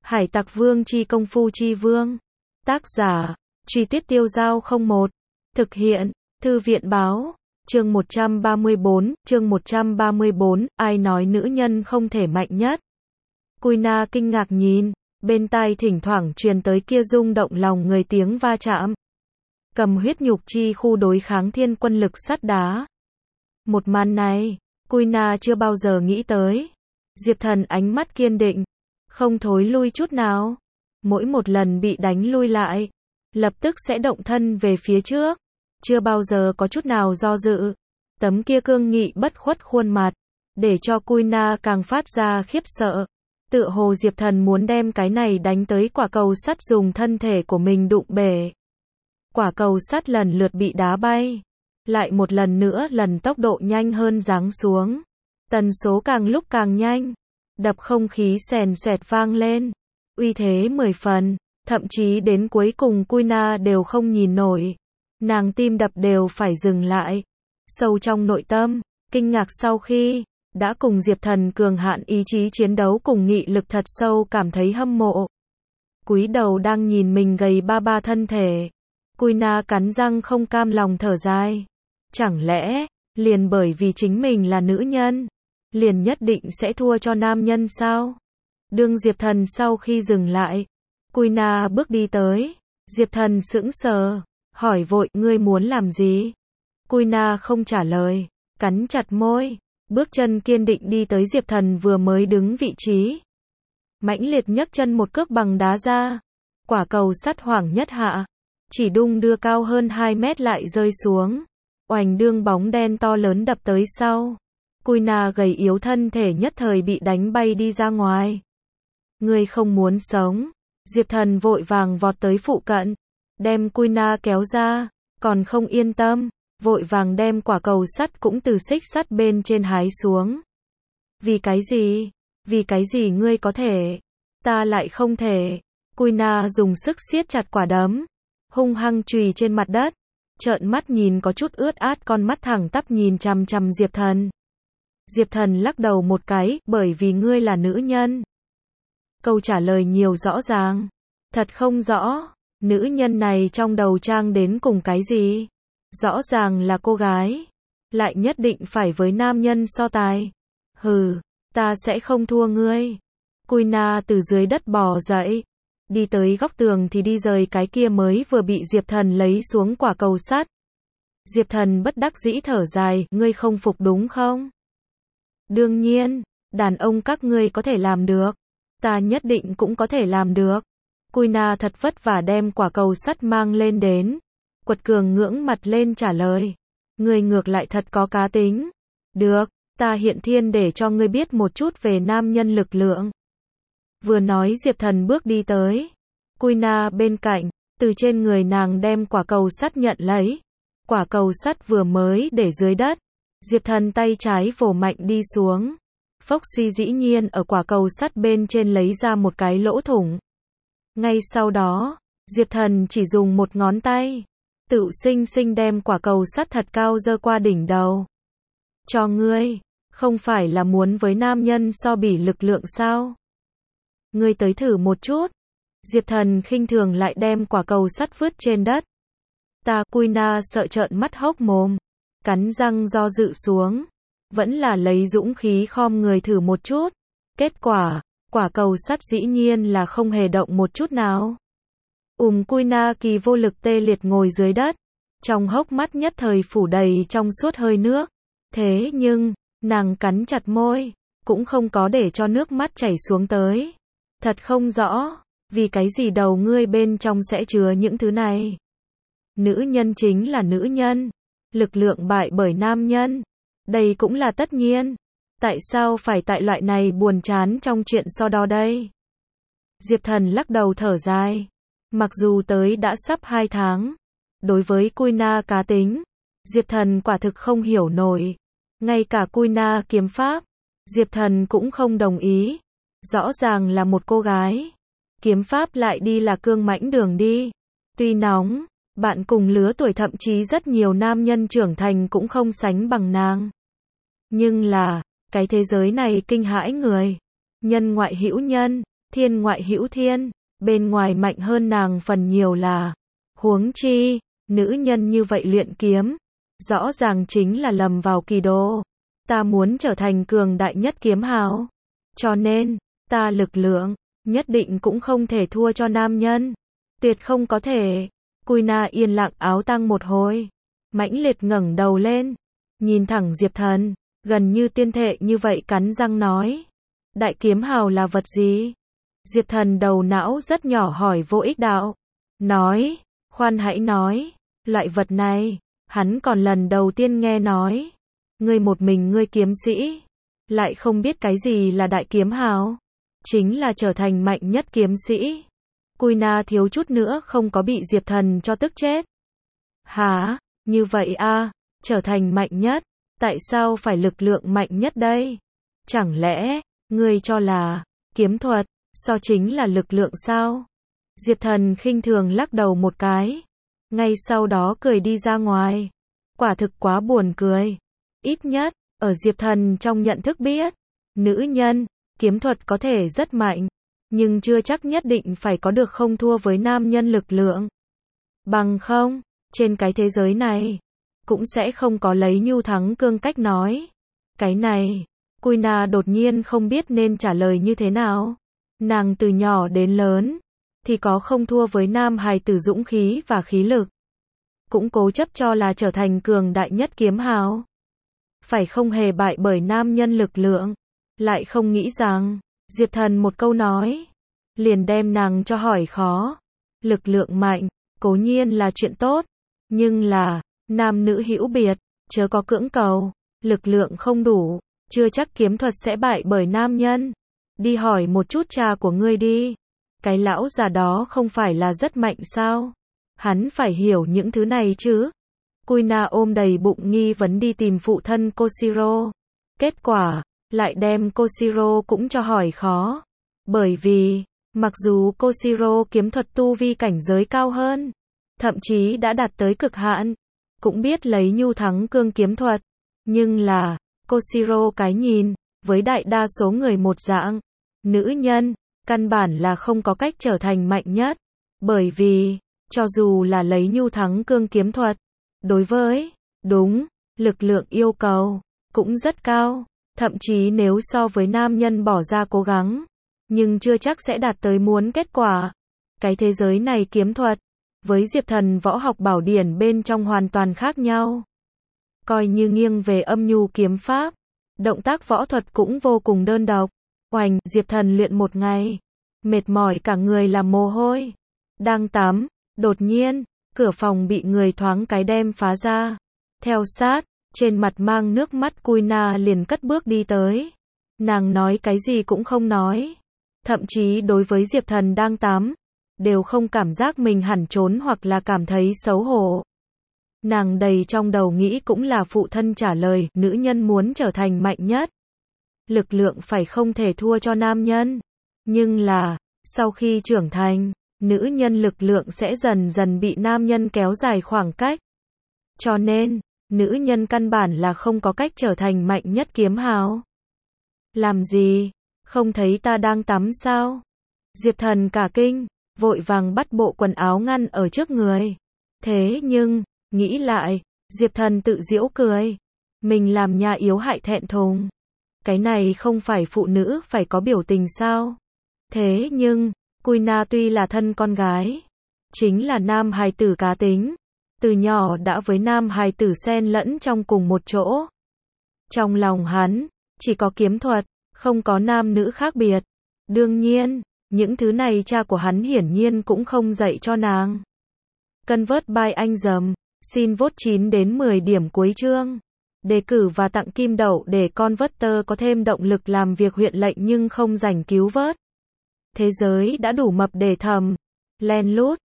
Hải Tặc Vương chi công phu chi vương. Tác giả, Truy Tuyết Tiêu Giao 01. Thực hiện, Thư viện báo. Chương 134, ai nói nữ nhân không thể mạnh nhất? Kuina kinh ngạc nhìn, bên tai thỉnh thoảng truyền tới kia rung động lòng người tiếng va chạm. Cầm huyết nhục chi khu đối kháng thiên quân lực sắt đá. Một màn này, Kuina chưa bao giờ nghĩ tới. Diệp Thần ánh mắt kiên định, không thối lui chút nào. Mỗi một lần bị đánh lui lại, lập tức sẽ động thân về phía trước. Chưa bao giờ có chút nào do dự. Tấm kia cương nghị bất khuất khuôn mặt, để cho Kuina càng phát ra khiếp sợ. Tựa hồ Diệp Thần muốn đem cái này đánh tới quả cầu sắt dùng thân thể của mình đụng bể. Quả cầu sắt lần lượt bị đá bay. Lại một lần nữa lần tốc độ nhanh hơn giáng xuống. Tần số càng lúc càng nhanh. Đập không khí xèn xoẹt vang lên. Uy thế 10 phần. Thậm chí đến cuối cùng Kuina đều không nhìn nổi. Nàng tim đập đều phải dừng lại. Sâu trong nội tâm, kinh ngạc sau khi đã cùng Diệp Thần cường hạn ý chí chiến đấu cùng nghị lực thật sâu cảm thấy hâm mộ. Cúi đầu đang nhìn mình gầy ba thân thể. Kuina cắn răng không cam lòng thở dài. Chẳng lẽ, liền bởi vì chính mình là nữ nhân, liền nhất định sẽ thua cho nam nhân sao? Đương Diệp Thần sau khi dừng lại, Kuina bước đi tới. Diệp Thần sững sờ, hỏi vội, ngươi muốn làm gì? Kuina không trả lời, cắn chặt môi, bước chân kiên định đi tới Diệp Thần vừa mới đứng vị trí. Mãnh liệt nhấc chân một cước bằng đá ra. Quả cầu sắt hoảng nhất hạ, chỉ đung đưa cao hơn 2 mét lại rơi xuống. Oành đương bóng đen to lớn đập tới sau. Kuina gầy yếu thân thể nhất thời bị đánh bay đi ra ngoài. Ngươi không muốn sống. Diệp Thần vội vàng vọt tới phụ cận, đem Kuina kéo ra, còn không yên tâm, vội vàng đem quả cầu sắt cũng từ xích sắt bên trên hái xuống. Vì cái gì? Vì cái gì ngươi có thể? Ta lại không thể. Kuina dùng sức siết chặt quả đấm, hung hăng chùy trên mặt đất, trợn mắt nhìn có chút ướt át con mắt thẳng tắp nhìn chằm chằm Diệp Thần. Diệp Thần lắc đầu một cái, bởi vì ngươi là nữ nhân. Câu trả lời nhiều rõ ràng. Thật không rõ, nữ nhân này trong đầu trang đến cùng cái gì? Rõ ràng là cô gái, lại nhất định phải với nam nhân so tài. Hừ, ta sẽ không thua ngươi. Kuina từ dưới đất bò dậy, đi tới góc tường thì đi rời cái kia mới vừa bị Diệp Thần lấy xuống quả cầu sắt. Diệp Thần bất đắc dĩ thở dài, ngươi không phục đúng không? Đương nhiên, đàn ông các ngươi có thể làm được, ta nhất định cũng có thể làm được. Kuina thật vất vả đem quả cầu sắt mang lên đến, quật cường ngưỡng mặt lên trả lời. Ngươi ngược lại thật có cá tính. Được, ta hiện thiên để cho ngươi biết một chút về nam nhân lực lượng. Vừa nói Diệp Thần bước đi tới. Kuina bên cạnh, từ trên người nàng đem quả cầu sắt nhận lấy. Quả cầu sắt vừa mới để dưới đất. Diệp Thần tay trái vồ mạnh đi xuống. Phốc suy dĩ nhiên ở quả cầu sắt bên trên lấy ra một cái lỗ thủng. Ngay sau đó, Diệp Thần chỉ dùng một ngón tay, tự sinh sinh đem quả cầu sắt thật cao giơ qua đỉnh đầu. Cho ngươi, không phải là muốn với nam nhân so bì lực lượng sao? Ngươi tới thử một chút. Diệp Thần khinh thường lại đem quả cầu sắt vứt trên đất. Ta, Kuina sợ trợn mắt hốc mồm, cắn răng do dự xuống, vẫn là lấy dũng khí khom người thử một chút. Kết quả, quả cầu sắt dĩ nhiên là không hề động một chút nào. Kuina kỳ vô lực tê liệt ngồi dưới đất, trong hốc mắt nhất thời phủ đầy trong suốt hơi nước. Thế nhưng, nàng cắn chặt môi, cũng không có để cho nước mắt chảy xuống tới. Thật không rõ, vì cái gì đầu ngươi bên trong sẽ chứa những thứ này. Nữ nhân chính là nữ nhân, lực lượng bại bởi nam nhân. Đây cũng là tất nhiên. Tại sao phải tại loại này buồn chán trong chuyện so đo đây? Diệp Thần lắc đầu thở dài. Mặc dù tới đã sắp 2 tháng, đối với Kuina cá tính, Diệp Thần quả thực không hiểu nổi. Ngay cả Kuina kiếm pháp, Diệp Thần cũng không đồng ý. Rõ ràng là một cô gái, kiếm pháp lại đi là cương mãnh đường đi. Tuy nóng, bạn cùng lứa tuổi thậm chí rất nhiều nam nhân trưởng thành cũng không sánh bằng nàng. Nhưng là, cái thế giới này kinh hãi người. Nhân ngoại hữu nhân, thiên ngoại hữu thiên, bên ngoài mạnh hơn nàng phần nhiều là. Huống chi, nữ nhân như vậy luyện kiếm, rõ ràng chính là lầm vào kỳ đô. Ta muốn trở thành cường đại nhất kiếm hào. Cho nên, ta lực lượng, nhất định cũng không thể thua cho nam nhân. Tuyệt không có thể. Cui Na yên lặng áo tăng một hồi. Mãnh liệt ngẩng đầu lên. Nhìn thẳng Diệp Thần, gần như tiên thệ như vậy cắn răng nói. Đại kiếm hào là vật gì? Diệp Thần đầu não rất nhỏ hỏi vô ích đạo. Nói, khoan hãy nói, loại vật này, hắn còn lần đầu tiên nghe nói. Ngươi một mình ngươi kiếm sĩ, lại không biết cái gì là đại kiếm hào. Chính là trở thành mạnh nhất kiếm sĩ. Cui Na thiếu chút nữa không có bị Diệp Thần cho tức chết. Hả, như vậy à, trở thành mạnh nhất, tại sao phải lực lượng mạnh nhất đây? Chẳng lẽ, ngươi cho là, kiếm thuật, so chính là lực lượng sao? Diệp Thần khinh thường lắc đầu một cái. Ngay sau đó cười đi ra ngoài. Quả thực quá buồn cười. Ít nhất, ở Diệp Thần trong nhận thức biết, nữ nhân, kiếm thuật có thể rất mạnh, nhưng chưa chắc nhất định phải có được không thua với nam nhân lực lượng. Bằng không, trên cái thế giới này, cũng sẽ không có lấy nhu thắng cương cách nói. Cái này, Cui Na đột nhiên không biết nên trả lời như thế nào. Nàng từ nhỏ đến lớn, thì có không thua với nam hài tử dũng khí và khí lực. Cũng cố chấp cho là trở thành cường đại nhất kiếm hào. Phải không hề bại bởi nam nhân lực lượng. Lại không nghĩ rằng, Diệp Thần một câu nói, liền đem nàng cho hỏi khó. Lực lượng mạnh, cố nhiên là chuyện tốt, nhưng là, nam nữ hữu biệt, chớ có cưỡng cầu, lực lượng không đủ, chưa chắc kiếm thuật sẽ bại bởi nam nhân. Đi hỏi một chút cha của ngươi đi. Cái lão già đó không phải là rất mạnh sao? Hắn phải hiểu những thứ này chứ. Cui Na ôm đầy bụng nghi vấn đi tìm phụ thân Koshiro. Kết quả, lại đem Koshiro cũng cho hỏi khó. Bởi vì, mặc dù Koshiro kiếm thuật tu vi cảnh giới cao hơn, thậm chí đã đạt tới cực hạn, cũng biết lấy nhu thắng cương kiếm thuật, nhưng là, Koshiro cái nhìn, với đại đa số người một dạng, nữ nhân, căn bản là không có cách trở thành mạnh nhất, bởi vì, cho dù là lấy nhu thắng cương kiếm thuật, đối với, đúng, lực lượng yêu cầu, cũng rất cao, thậm chí nếu so với nam nhân bỏ ra cố gắng, nhưng chưa chắc sẽ đạt tới muốn kết quả. Cái thế giới này kiếm thuật, với Diệp Thần võ học bảo điển bên trong hoàn toàn khác nhau. Coi như nghiêng về âm nhu kiếm pháp, động tác võ thuật cũng vô cùng đơn độc. Oành, Diệp Thần luyện một ngày, mệt mỏi cả người làm mồ hôi. Đang tắm, đột nhiên, cửa phòng bị người thoáng cái đem phá ra. Theo sát, trên mặt mang nước mắt Cui Na liền cất bước đi tới. Nàng nói cái gì cũng không nói. Thậm chí đối với Diệp Thần đang tắm, đều không cảm giác mình hẳn trốn hoặc là cảm thấy xấu hổ. Nàng đầy trong đầu nghĩ cũng là phụ thân trả lời, nữ nhân muốn trở thành mạnh nhất. Lực lượng phải không thể thua cho nam nhân. Nhưng là, sau khi trưởng thành, nữ nhân lực lượng sẽ dần dần bị nam nhân kéo dài khoảng cách. Cho nên, nữ nhân căn bản là không có cách trở thành mạnh nhất kiếm hào. Làm gì? Không thấy ta đang tắm sao? Diệp Thần cả kinh, vội vàng bắt bộ quần áo ngăn ở trước người. Thế nhưng, nghĩ lại, Diệp Thần tự giễu cười. Mình làm nhà yếu hại thẹn thùng. Cái này không phải phụ nữ phải có biểu tình sao? Thế nhưng, Cui Na tuy là thân con gái, chính là nam hài tử cá tính. Từ nhỏ đã với nam hài tử xen lẫn trong cùng một chỗ. Trong lòng hắn, chỉ có kiếm thuật, không có nam nữ khác biệt. Đương nhiên, những thứ này cha của hắn hiển nhiên cũng không dạy cho nàng. Convert by anh dầm, xin vote 9 đến 10 điểm cuối chương. Đề cử và tặng kim đậu để Converter có thêm động lực làm việc huyện lệnh nhưng không rảnh cứu vớt. Thế giới đã đủ mập để thầm, len lút.